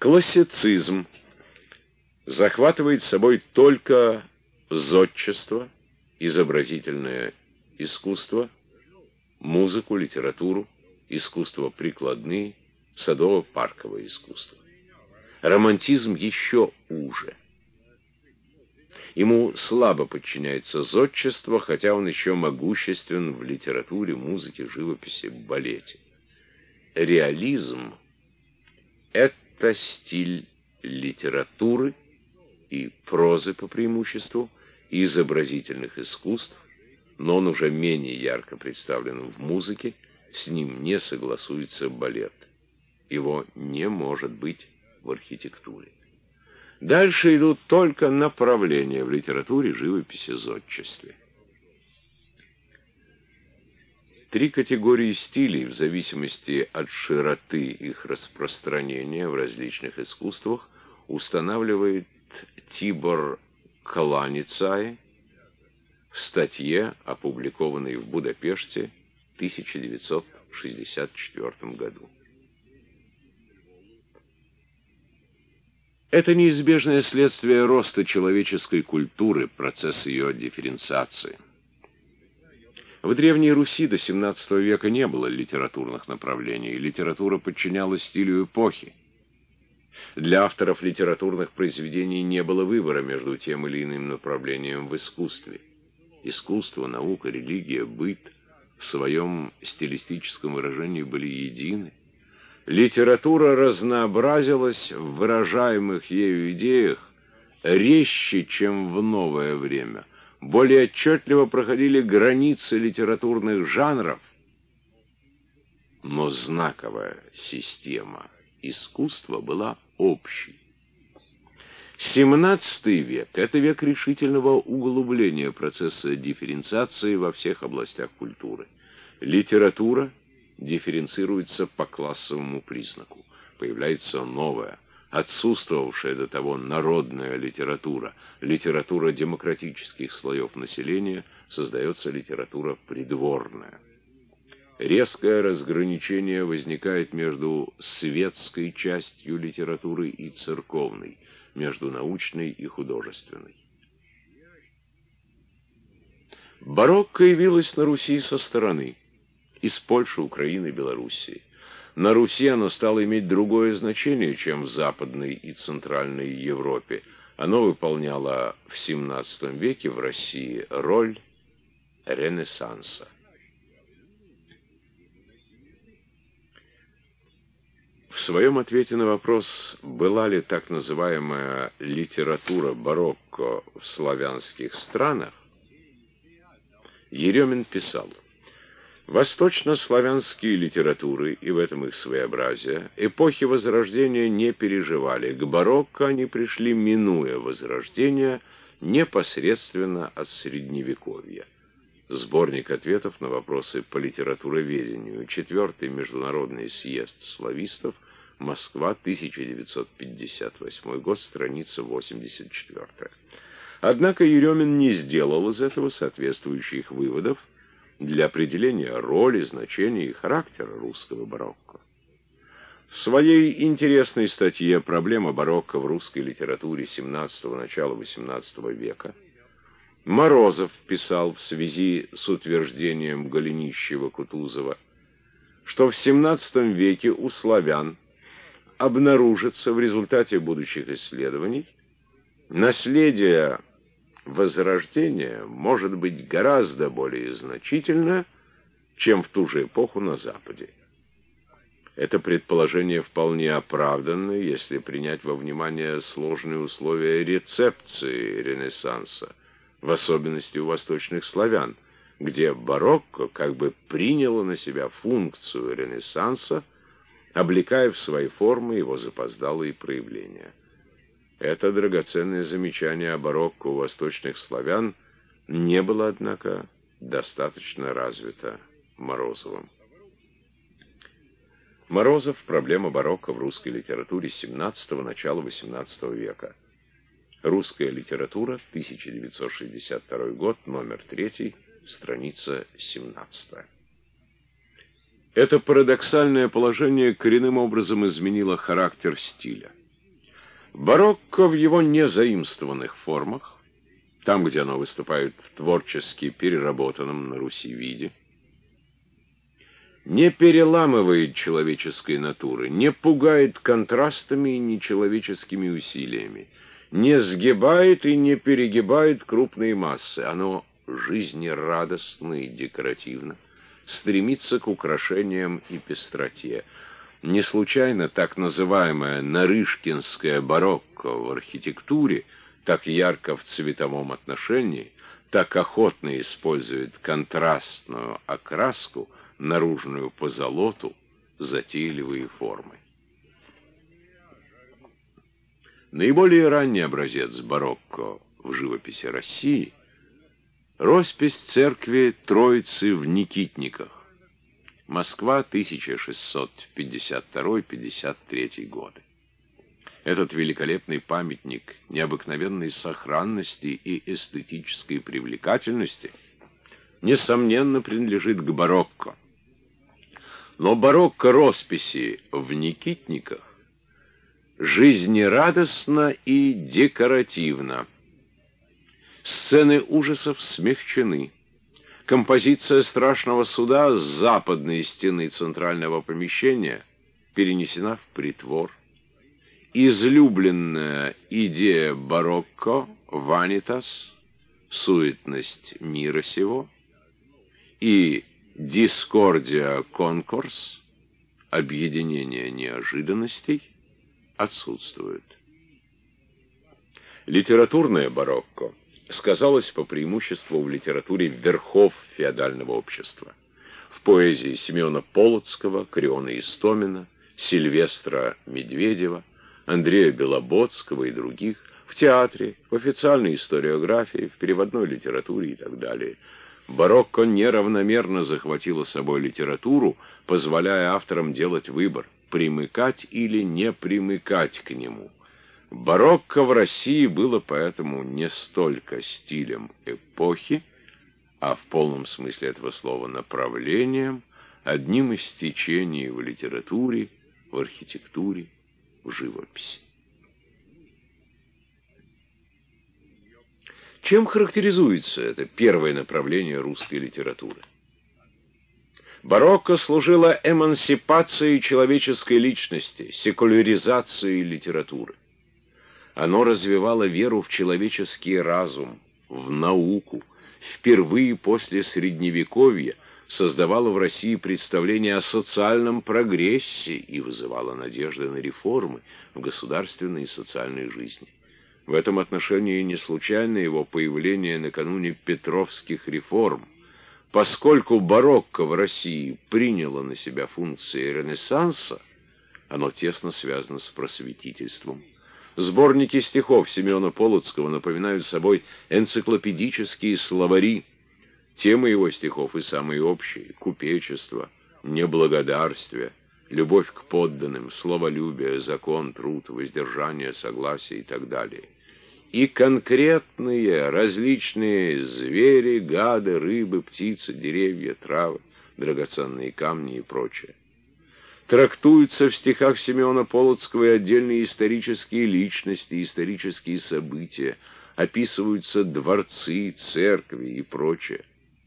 Классицизм захватывает собой только зодчество, изобразительное искусство, музыку, литературу, искусство прикладные, садово-парковое искусство. Романтизм еще уже. Ему слабо подчиняется зодчество, хотя он еще могуществен в литературе, музыке, живописи, балете. Реализм — это стиль литературы и прозы по преимуществу, и изобразительных искусств, но он уже менее ярко представлен в музыке, с ним не согласуется балет. Его не может быть в архитектуре. Дальше идут только направления в литературе, живописи, зодчестве. Три категории стилей, в зависимости от широты их распространения в различных искусствах, устанавливает Тибор Каланицай в статье, опубликованной в Будапеште в 1964 году. Это неизбежное следствие роста человеческой культуры, процесс ее дифференциации. В Древней Руси до XVII века не было литературных направлений, литература подчинялась стилю эпохи. Для авторов литературных произведений не было выбора между тем или иным направлением в искусстве. Искусство, наука, религия, быт в своем стилистическом выражении были едины. Литература разнообразилась в выражаемых ею идеях резче, чем в новое время. Более отчетливо проходили границы литературных жанров, но знаковая система искусства была общей. XVII век — это век решительного углубления процесса дифференциации во всех областях культуры. Литература дифференцируется по классовому признаку. Появляется новая, отсутствовавшая до того народная литература, литература демократических слоев населения, создается литература придворная. Резкое разграничение возникает между светской частью литературы и церковной, между научной и художественной. Барокко явилось на Руси со стороны, из Польши, Украины, Белоруссии. На Руси оно стало иметь другое значение, чем в Западной и Центральной Европе. Оно выполняло в XVII веке в России роль Ренессанса. В своем ответе на вопрос, была ли так называемая литература барокко в славянских странах, Еремин писал: «Восточнославянские литературы, и в этом их своеобразие, эпохи Возрождения не переживали. К барокко они пришли, минуя Возрождение, непосредственно от Средневековья». Сборник ответов на вопросы по литературоведению. 4-й Международный съезд славистов. Москва, 1958 год, страница 84. Однако Еремин не сделал из этого соответствующих выводов для определения роли, значения и характера русского барокко. В своей интересной статье «Проблема барокко в русской литературе XVII – начала XVIII века» Морозов писал в связи с утверждением Голенищева-Кутузова, что в XVII веке у славян обнаружится в результате будущих исследований наследие Возрождения может быть гораздо более значительно, чем в ту же эпоху на Западе. Это предположение вполне оправданно, если принять во внимание сложные условия рецепции Ренессанса, в особенности у восточных славян, где барокко как бы приняло на себя функцию Ренессанса, облекая в свои формы его запоздалые проявления. Это драгоценное замечание о барокко у восточных славян не было, однако, достаточно развито Морозовым. Морозов. Проблема барокко в русской литературе XVII – начала XVIII века. Русская литература, 1962 год, номер 3, страница 17. Это парадоксальное положение коренным образом изменило характер стиля. Барокко в его незаимствованных формах, там, где оно выступает в творчески переработанном на Руси виде, не переламывает человеческой натуры, не пугает контрастами и нечеловеческими усилиями, не сгибает и не перегибает крупные массы. Оно жизнерадостно и декоративно, стремится к украшениям и пестроте. Не случайно так называемое нарышкинское барокко в архитектуре так ярко в цветовом отношении, так охотно использует контрастную окраску, наружную позолоту, затейливые формы. Наиболее ранний образец барокко в живописи России — роспись церкви Троицы в Никитниках. Москва, 1652-53 годы. Этот великолепный памятник необыкновенной сохранности и эстетической привлекательности несомненно принадлежит к барокко. Но барокко росписи в Никитниках жизнерадостно и декоративно. Сцены ужасов смягчены. Композиция страшного суда с западной стены центрального помещения перенесена в притвор. Излюбленная идея барокко — ванитас, суетность мира сего, и дискордия конкорс, объединение неожиданностей, отсутствует. Литературное барокко сказалось по преимуществу в литературе верхов феодального общества. В поэзии Семена Полоцкого, Криона Истомина, Сильвестра Медведева, Андрея Белободского и других, в театре, в официальной историографии, в переводной литературе и так далее. Барокко неравномерно захватило собой литературу, позволяя авторам делать выбор — примыкать или не примыкать к нему. Барокко в России было поэтому не столько стилем эпохи, а в полном смысле этого слова направлением, одним из течений в литературе, в архитектуре, в живописи. Чем характеризуется это первое направление русской литературы? Барокко служило эмансипацией человеческой личности, секуляризацией литературы. Оно развивало веру в человеческий разум, в науку. Впервые после Средневековья создавало в России представление о социальном прогрессе и вызывало надежды на реформы в государственной и социальной жизни. В этом отношении не случайно его появление накануне Петровских реформ. Поскольку барокко в России приняло на себя функции Ренессанса, оно тесно связано с просветительством. Сборники стихов Семена Полоцкого напоминают собой энциклопедические словари. Темы его стихов и самые общие — купечество, неблагодарствие, любовь к подданным, словолюбие, закон, труд, воздержание, согласие и так далее. И конкретные различные звери, гады, рыбы, птицы, деревья, травы, драгоценные камни и прочее. Трактуются в стихах Семена Полоцкого и отдельные исторические личности, исторические события, описываются дворцы, церкви и прочее.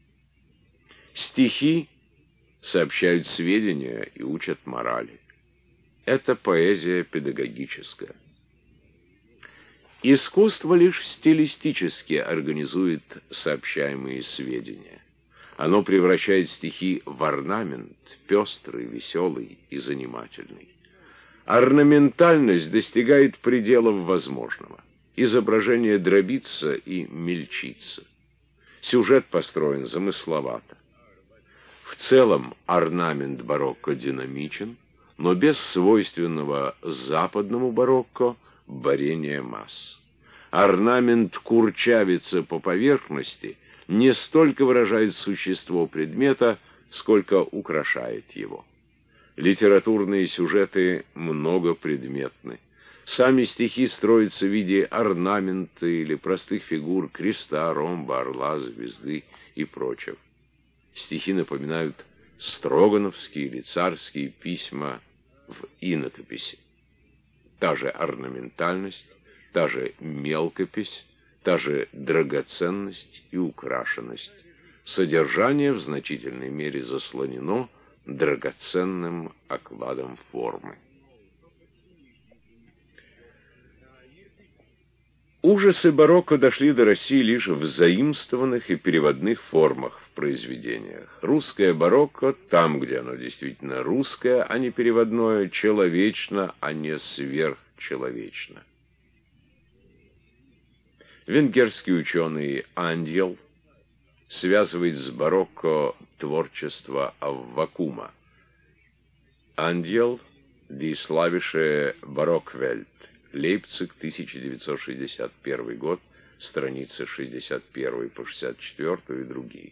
Стихи сообщают сведения и учат морали. Это поэзия педагогическая. Искусство лишь стилистически организует сообщаемые сведения. Оно превращает стихи в орнамент, пестрый, веселый и занимательный. Орнаментальность достигает пределов возможного. Изображение дробится и мельчится. Сюжет построен замысловато. В целом орнамент барокко динамичен, но без свойственного западному барокко борения масс. Орнамент курчавится по поверхности, не столько выражает существо предмета, сколько украшает его. Литературные сюжеты многопредметны. Сами стихи строятся в виде орнамента или простых фигур креста, ромба, орла, звезды и прочего. Стихи напоминают строгановские или царские письма в инотописи. та же орнаментальность, та же мелкопись, та же драгоценность и украшенность. Содержание в значительной мере заслонено драгоценным окладом формы. Ужасы барокко дошли до России лишь в заимствованных и переводных формах в произведениях. Русское барокко, там, где оно действительно русское, а не переводное, человечно, а не сверхчеловечно. Венгерский ученый Андьел связывает с барокко творчество Аввакума. Андьел, Die slawische Barockwelt, Лейпциг, 1961 год, страницы 61 по 64 и другие.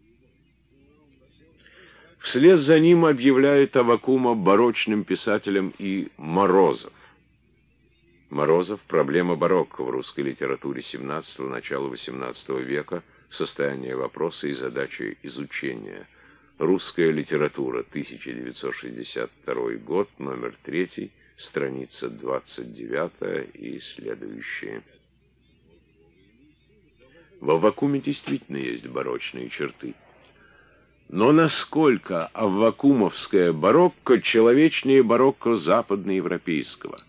Вслед за ним объявляет Аввакума барочным писателем и Морозов. Морозов «Проблема барокко в русской литературе XVII – начала XVIII века. Состояние вопроса и задачи изучения. Русская литература, 1962 год, номер 3, страница 29 и следующие». В Аввакуме действительно есть барочные черты. Но насколько аввакумовское барокко человечнее барокко западноевропейского?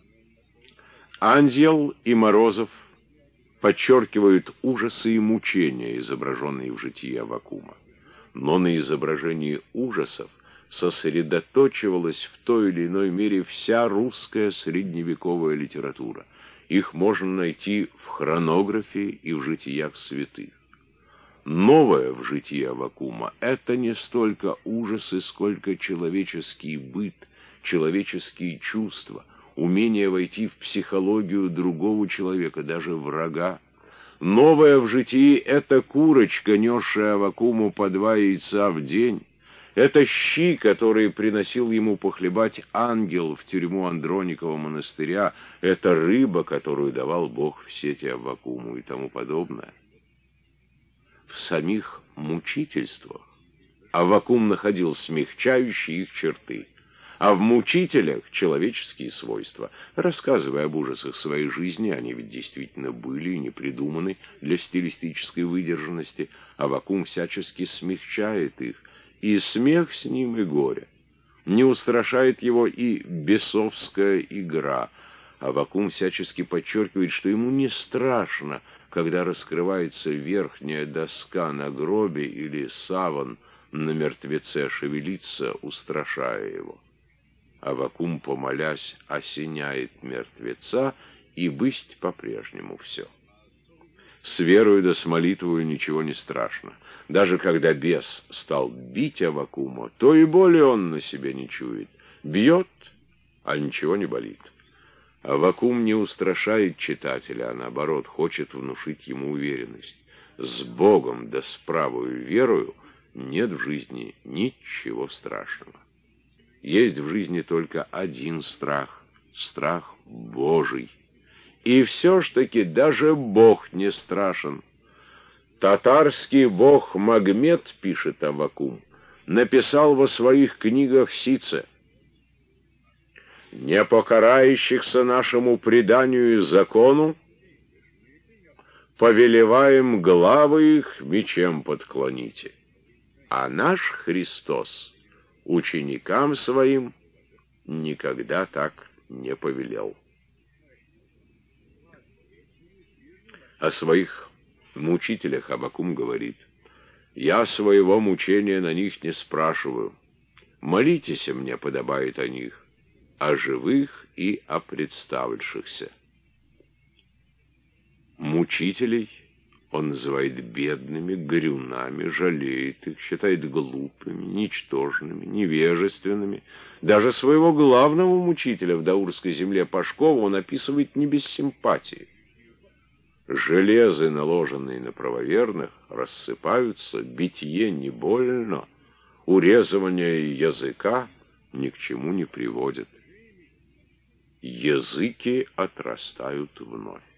Андьел и Морозов подчеркивают ужасы и мучения, изображенные в житии Аввакума. Но на изображении ужасов сосредоточивалась в той или иной мере вся русская средневековая литература. Их можно найти в хронографии и в житиях святых. Новое в житии Аввакума — это не столько ужасы, сколько человеческий быт, человеческие чувства, умение войти в психологию другого человека, даже врага. Новое в житии — это курочка, несшая Аввакуму по 2 яйца в день. Это щи, которые приносил ему похлебать ангел в тюрьму Андроникова монастыря. Это рыба, которую давал Бог в сети Аввакуму и тому подобное. В самих мучительствах Аввакум находил смягчающие их черты, а в мучителях человеческие свойства. Рассказывая об ужасах своей жизни, они ведь действительно были и не придуманы для стилистической выдержанности, Аввакум всячески смягчает их, и смех с ним, и горе. Не устрашает его и бесовская игра. Аввакум всячески подчеркивает, что ему не страшно, когда раскрывается верхняя доска на гробе или саван на мертвеце шевелится, устрашая его. Аввакум, помолясь, осеняет мертвеца, и бысть по-прежнему все. С верою да с молитвою ничего не страшно. Даже когда бес стал бить Аввакума, то и боли он на себе не чует. Бьет, а ничего не болит. Аввакум не устрашает читателя, а наоборот хочет внушить ему уверенность. С Богом да с правою верою нет в жизни ничего страшного. Есть в жизни только один страх — страх Божий. И все ж таки даже Бог не страшен. Татарский бог Магмед, пишет Аввакум, написал во своих книгах сице: «Не покарающихся нашему преданию и закону повелеваем главы их мечем подклоните, а наш Христос ученикам своим никогда так не повелел». О своих мучителях Аввакум говорит: «Я своего мучения на них не спрашиваю. Молитесь мне подобает о них, о живых и о представившихся». Мучителей он называет бедными, горюнами, жалеет их, считает глупыми, ничтожными, невежественными. Даже своего главного мучителя в даурской земле Пашкова он описывает не без симпатии. Железы, наложенные на правоверных, рассыпаются, битье не больно, урезывание языка ни к чему не приводит. Языки отрастают вновь.